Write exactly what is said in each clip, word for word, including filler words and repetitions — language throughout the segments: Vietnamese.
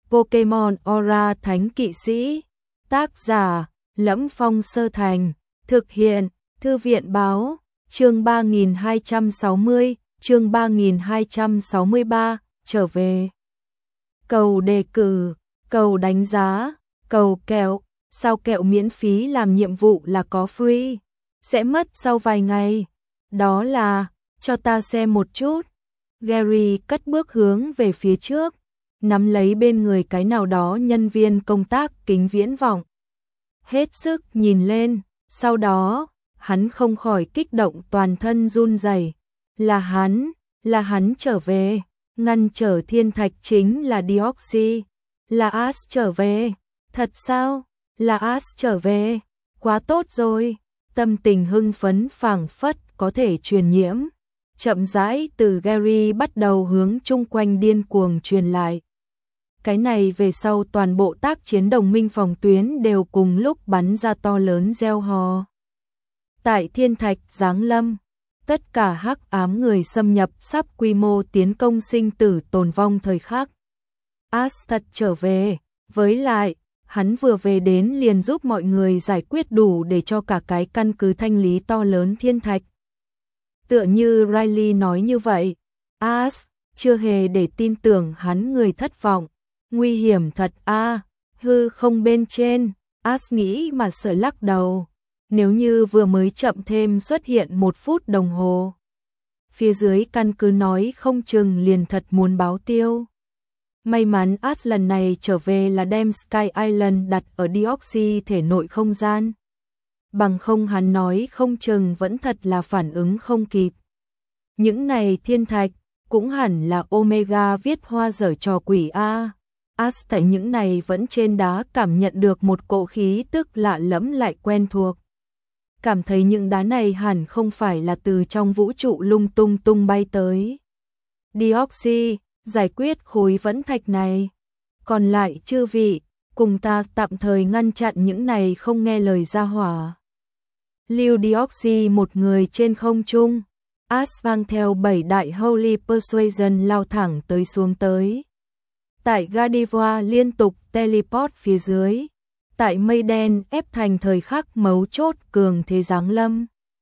Pokemon Aura Thánh Kỵ Sĩ. Tác giả Lẫm Phong Sơ Thành. Thực hiện Thư viện Báo. Chương ba nghìn hai trăm sáu mươi, chương ba nghìn hai trăm sáu mươi ba, trở về. Cầu đề cử, cầu đánh giá, cầu kẹo, sao kẹo miễn phí làm nhiệm vụ là có free, sẽ mất sau vài ngày. Đó là, cho ta xem một chút. Gary cất bước hướng về phía trước, nắm lấy bên người cái nào đó nhân viên công tác kính viễn vọng. Hết sức nhìn lên, sau đó, hắn không khỏi kích động toàn thân run rẩy. Là hắn, là hắn trở về, ngăn trở thiên thạch chính là Deoxys, là Ash trở về, thật sao, là Ash trở về, quá tốt rồi, tâm tình hưng phấn phảng phất có thể truyền nhiễm, chậm rãi từ Gary bắt đầu hướng chung quanh điên cuồng truyền lại. Cái này về sau toàn bộ tác chiến đồng minh phòng tuyến đều cùng lúc bắn ra to lớn reo hò. Tại thiên thạch giáng lâm, tất cả hắc ám người xâm nhập sắp quy mô tiến công sinh tử tồn vong thời khắc. Ash thật trở về, với lại, hắn vừa về đến liền giúp mọi người giải quyết đủ để cho cả cái căn cứ thanh lý to lớn thiên thạch. Tựa như Riley nói như vậy, Ash chưa hề để tin tưởng hắn người thất vọng. Nguy hiểm thật a, à, hư không bên trên, Ash nghĩ mà sợ lắc đầu. Nếu như vừa mới chậm thêm xuất hiện một phút đồng hồ, phía dưới căn cứ nói không chừng liền thật muốn báo tiêu. May mắn Ash lần này trở về là đem Sky Island đặt ở Deoxys thể nội không gian. Bằng không hắn nói không chừng vẫn thật là phản ứng không kịp. Những này thiên thạch, cũng hẳn là Omega viết hoa dở trò quỷ a. Ash tại những này vẫn trên đá cảm nhận được một cỗ khí tức lạ lẫm lại quen thuộc. Cảm thấy những đá này hẳn không phải là từ trong vũ trụ lung tung tung bay tới. Deoxys, giải quyết khối vẫn thạch này. Còn lại chư vị, cùng ta tạm thời ngăn chặn những này không nghe lời ra hỏa. Lưu Deoxys một người trên không trung, Ash mang theo bảy đại Holy Persuasion lao thẳng tới xuống tới. Tại Gardevoir liên tục teleport phía dưới. Tại mây đen ép thành thời khắc mấu chốt cường thế giáng lâm.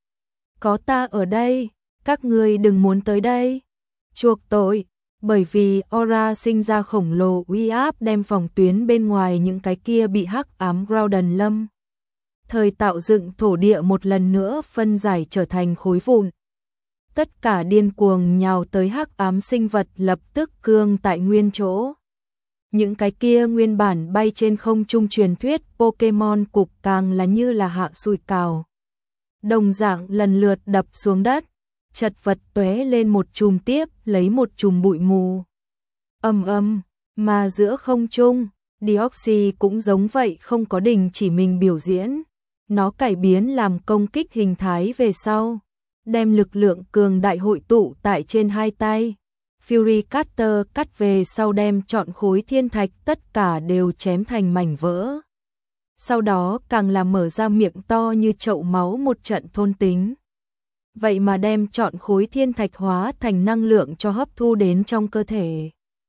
Có ta ở đây, các ngươi đừng muốn tới đây. Chuộc tội, bởi vì Aura sinh ra khổng lồ uy áp đem phòng tuyến bên ngoài những cái kia bị hắc ám Groudon lâm. Thời tạo dựng thổ địa một lần nữa phân giải trở thành khối vụn. Tất cả điên cuồng nhào tới hắc ám sinh vật lập tức cương tại nguyên chỗ. Những cái kia nguyên bản bay trên không trung truyền thuyết Pokemon cục càng là như là hạ sùi cào. Đồng dạng lần lượt đập xuống đất, chật vật tóe lên một chùm tiếp lấy một chùm bụi mù. Ầm ầm, mà giữa không trung, Deoxys cũng giống vậy không có đình chỉ mình biểu diễn. Nó cải biến làm công kích hình thái về sau, đem lực lượng cường đại hội tụ tại trên hai tay. Fury Cutter cắt về sau đem trọn khối thiên thạch tất cả đều chém thành mảnh vỡ. Sau đó càng là mở ra miệng to như chậu máu một trận thôn tính. Vậy mà đem trọn khối thiên thạch hóa thành năng lượng cho hấp thu đến trong cơ thể.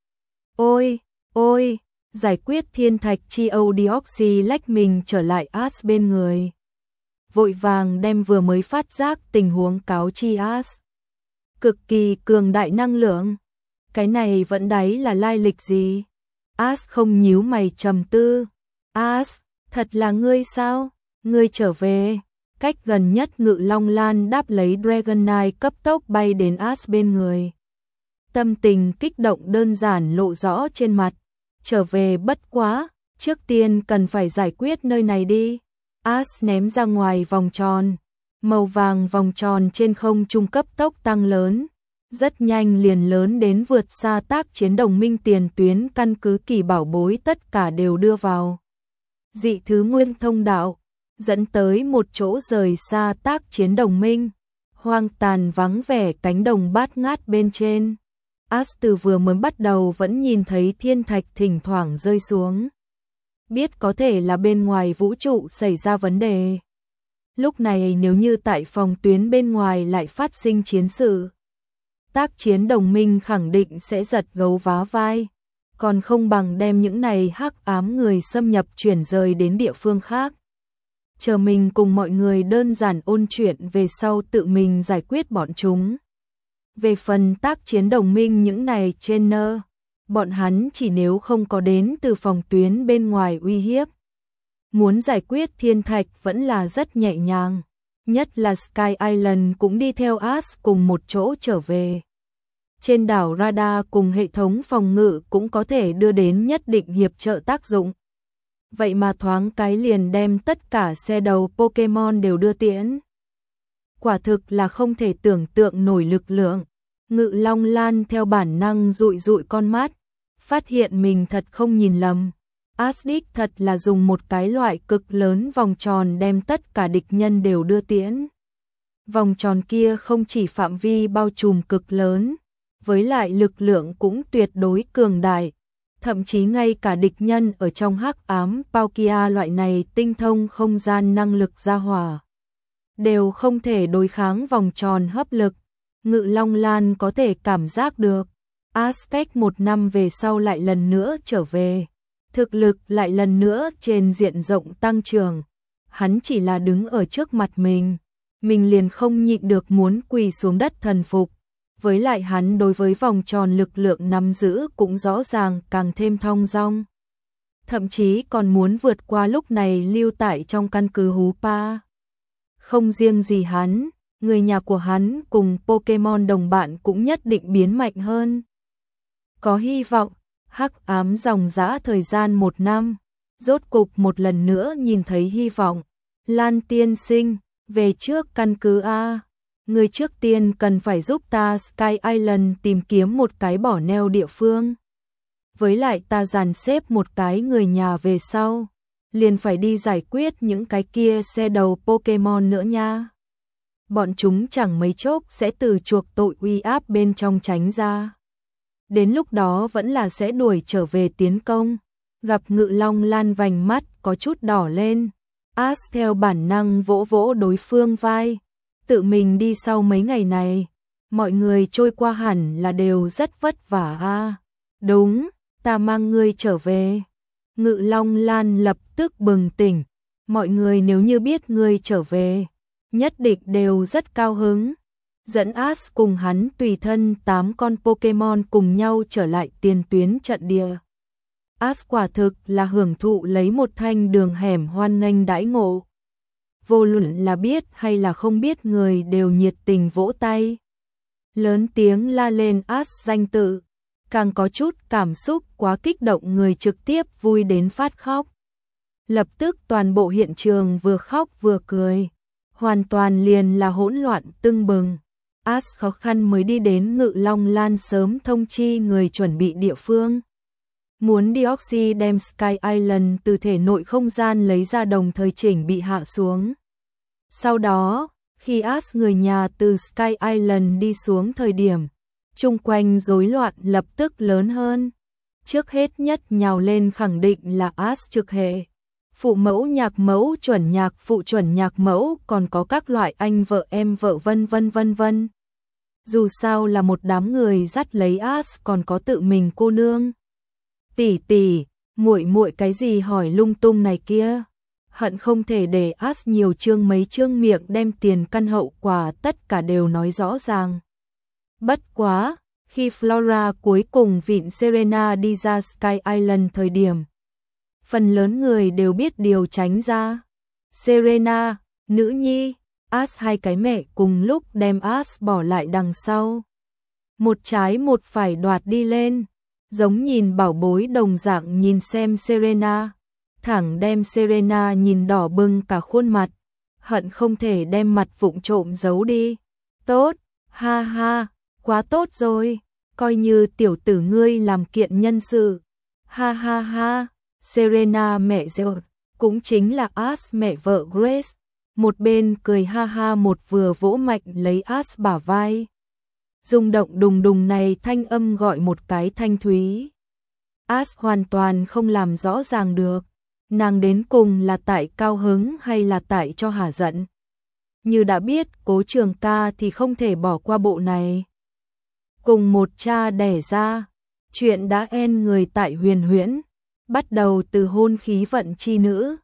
Ôi, ôi, giải quyết thiên thạch chi Âu Deoxys lách mình trở lại Ash bên người. Vội vàng đem vừa mới phát giác tình huống cáo chi Ash. Cực kỳ cường đại năng lượng. Cái này vẫn đấy là lai lịch gì? Ash không nhíu mày trầm tư. Ash, thật là ngươi sao? Ngươi trở về. Cách gần nhất Ngự Long Lan đáp lấy Dragonite cấp tốc bay đến Ash bên người. Tâm tình kích động đơn giản lộ rõ trên mặt. Trở về bất quá, trước tiên cần phải giải quyết nơi này đi. Ash ném ra ngoài vòng tròn. Màu vàng vòng tròn trên không trung cấp tốc tăng lớn. Rất nhanh liền lớn đến vượt xa tác chiến đồng minh tiền tuyến căn cứ kỳ bảo bối tất cả đều đưa vào. Dị thứ nguyên thông đạo, dẫn tới một chỗ rời xa tác chiến đồng minh, hoang tàn vắng vẻ cánh đồng bát ngát bên trên. Ash từ vừa mới bắt đầu vẫn nhìn thấy thiên thạch thỉnh thoảng rơi xuống. Biết có thể là bên ngoài vũ trụ xảy ra vấn đề. Lúc này nếu như tại phòng tuyến bên ngoài lại phát sinh chiến sự, tác chiến đồng minh khẳng định sẽ giật gấu vá vai. còn không bằng đem những này hắc ám người xâm nhập chuyển rời đến địa phương khác. Chờ mình cùng mọi người đơn giản ôn chuyện về sau tự mình giải quyết bọn chúng. Về phần tác chiến đồng minh những này trên nơ, bọn hắn chỉ nếu không có đến từ phòng tuyến bên ngoài uy hiếp. Muốn giải quyết thiên thạch vẫn là rất nhẹ nhàng, nhất là Sky Island cũng đi theo Ash cùng một chỗ trở về. Trên đảo radar cùng hệ thống phòng ngự cũng có thể đưa đến nhất định hiệp trợ tác dụng. Vậy mà thoáng cái liền đem tất cả xe đầu Pokemon đều đưa tiễn. Quả thực là không thể tưởng tượng nổi lực lượng. Ngự Long Lan theo bản năng dụi dụi con mắt, phát hiện mình thật không nhìn lầm. Asdic thật là dùng một cái loại cực lớn vòng tròn đem tất cả địch nhân đều đưa tiễn. Vòng tròn kia không chỉ phạm vi bao trùm cực lớn, với lại lực lượng cũng tuyệt đối cường đại. Thậm chí ngay cả địch nhân ở trong hắc ám Palkia loại này tinh thông không gian năng lực gia hỏa đều không thể đối kháng vòng tròn hấp lực. Ngự Long Lan có thể cảm giác được, Aztec một năm về sau lại lần nữa trở về, thực lực lại lần nữa trên diện rộng tăng trưởng. Hắn chỉ là đứng ở trước mặt mình, mình liền không nhịn được muốn quỳ xuống đất thần phục. Với lại hắn đối với vòng tròn lực lượng nắm giữ cũng rõ ràng càng thêm thong dong. Thậm chí còn muốn vượt qua lúc này lưu tại trong căn cứ Hú Pa. Không riêng gì hắn, người nhà của hắn cùng Pokemon đồng bạn cũng nhất định biến mạnh hơn. Có hy vọng, hắc ám dòng dã thời gian một năm, rốt cục một lần nữa nhìn thấy hy vọng. Lan tiên sinh, về trước căn cứ A. Người trước tiên cần phải giúp ta Sky Island tìm kiếm một cái bỏ neo địa phương. Với lại ta dàn xếp một cái người nhà về sau, liền phải đi giải quyết những cái kia xe đầu Pokemon nữa nha. Bọn chúng chẳng mấy chốc sẽ từ chuộc tội uy áp bên trong tránh ra. Đến lúc đó vẫn là sẽ đuổi trở về tiến công. Gặp Ngự Long Lan vành mắt có chút đỏ lên, Ash theo bản năng vỗ vỗ đối phương vai. Tự mình đi sau mấy ngày này, mọi người trôi qua hẳn là đều rất vất vả a. À, đúng, ta mang ngươi trở về. Ngự Long Lan lập tức bừng tỉnh, mọi người nếu như biết ngươi trở về, nhất định đều rất cao hứng. Dẫn Ash cùng hắn tùy thân tám con Pokemon cùng nhau trở lại tiền tuyến trận địa. Ash quả thực là hưởng thụ lấy một thanh đường hẻm hoan nghênh đãi ngộ. Vô luận là biết hay là không biết người đều nhiệt tình vỗ tay. Lớn tiếng la lên Ash danh tự, càng có chút cảm xúc quá kích động người trực tiếp vui đến phát khóc. Lập tức toàn bộ hiện trường vừa khóc vừa cười, hoàn toàn liền là hỗn loạn tưng bừng. Ash khó khăn mới đi đến Ngự Long Lan sớm thông chi người chuẩn bị địa phương. Muốn Deoxy đem Sky Island từ thể nội không gian lấy ra đồng thời chỉnh bị hạ xuống. Sau đó, khi Ash người nhà từ Sky Island đi xuống thời điểm, chung quanh rối loạn lập tức lớn hơn. Trước hết nhất nhào lên khẳng định là Ash trực hệ. Phụ mẫu nhạc mẫu chuẩn nhạc phụ chuẩn nhạc mẫu còn có các loại anh vợ em vợ vân vân vân vân. Dù sao là một đám người dắt lấy Ash còn có tự mình cô nương. Tỷ tỷ, muội muội cái gì hỏi lung tung này kia. Hận không thể để Ash nhiều chương mấy chương miệng đem tiền căn hậu quả tất cả đều nói rõ ràng. Bất quá, khi Flora cuối cùng vịn Serena đi ra Sky Island thời điểm, phần lớn người đều biết điều tránh ra. Serena, nữ nhi, Ash hai cái mẹ cùng lúc đem Ash bỏ lại đằng sau. Một trái một phải đoạt đi lên, giống nhìn bảo bối đồng dạng nhìn xem Serena, thẳng đem Serena nhìn đỏ bừng cả khuôn mặt, hận không thể đem mặt vụng trộm giấu đi. Tốt, ha ha, quá tốt rồi, coi như tiểu tử ngươi làm kiện nhân sự. Ha ha ha, Serena mẹ Zeus, cũng chính là Ash mẹ vợ Grace, một bên cười ha ha một vừa vỗ mạnh lấy Ash bả vai. Rung động đùng đùng này thanh âm gọi một cái thanh thúy. Ash hoàn toàn không làm rõ ràng được, nàng đến cùng là tại cao hứng hay là tại cho hả giận. Như đã biết Cố Trường Ca thì không thể bỏ qua bộ này. Cùng một cha đẻ ra, Chuyện đã en người tại huyền huyễn, bắt đầu từ hôn khí vận chi nữ,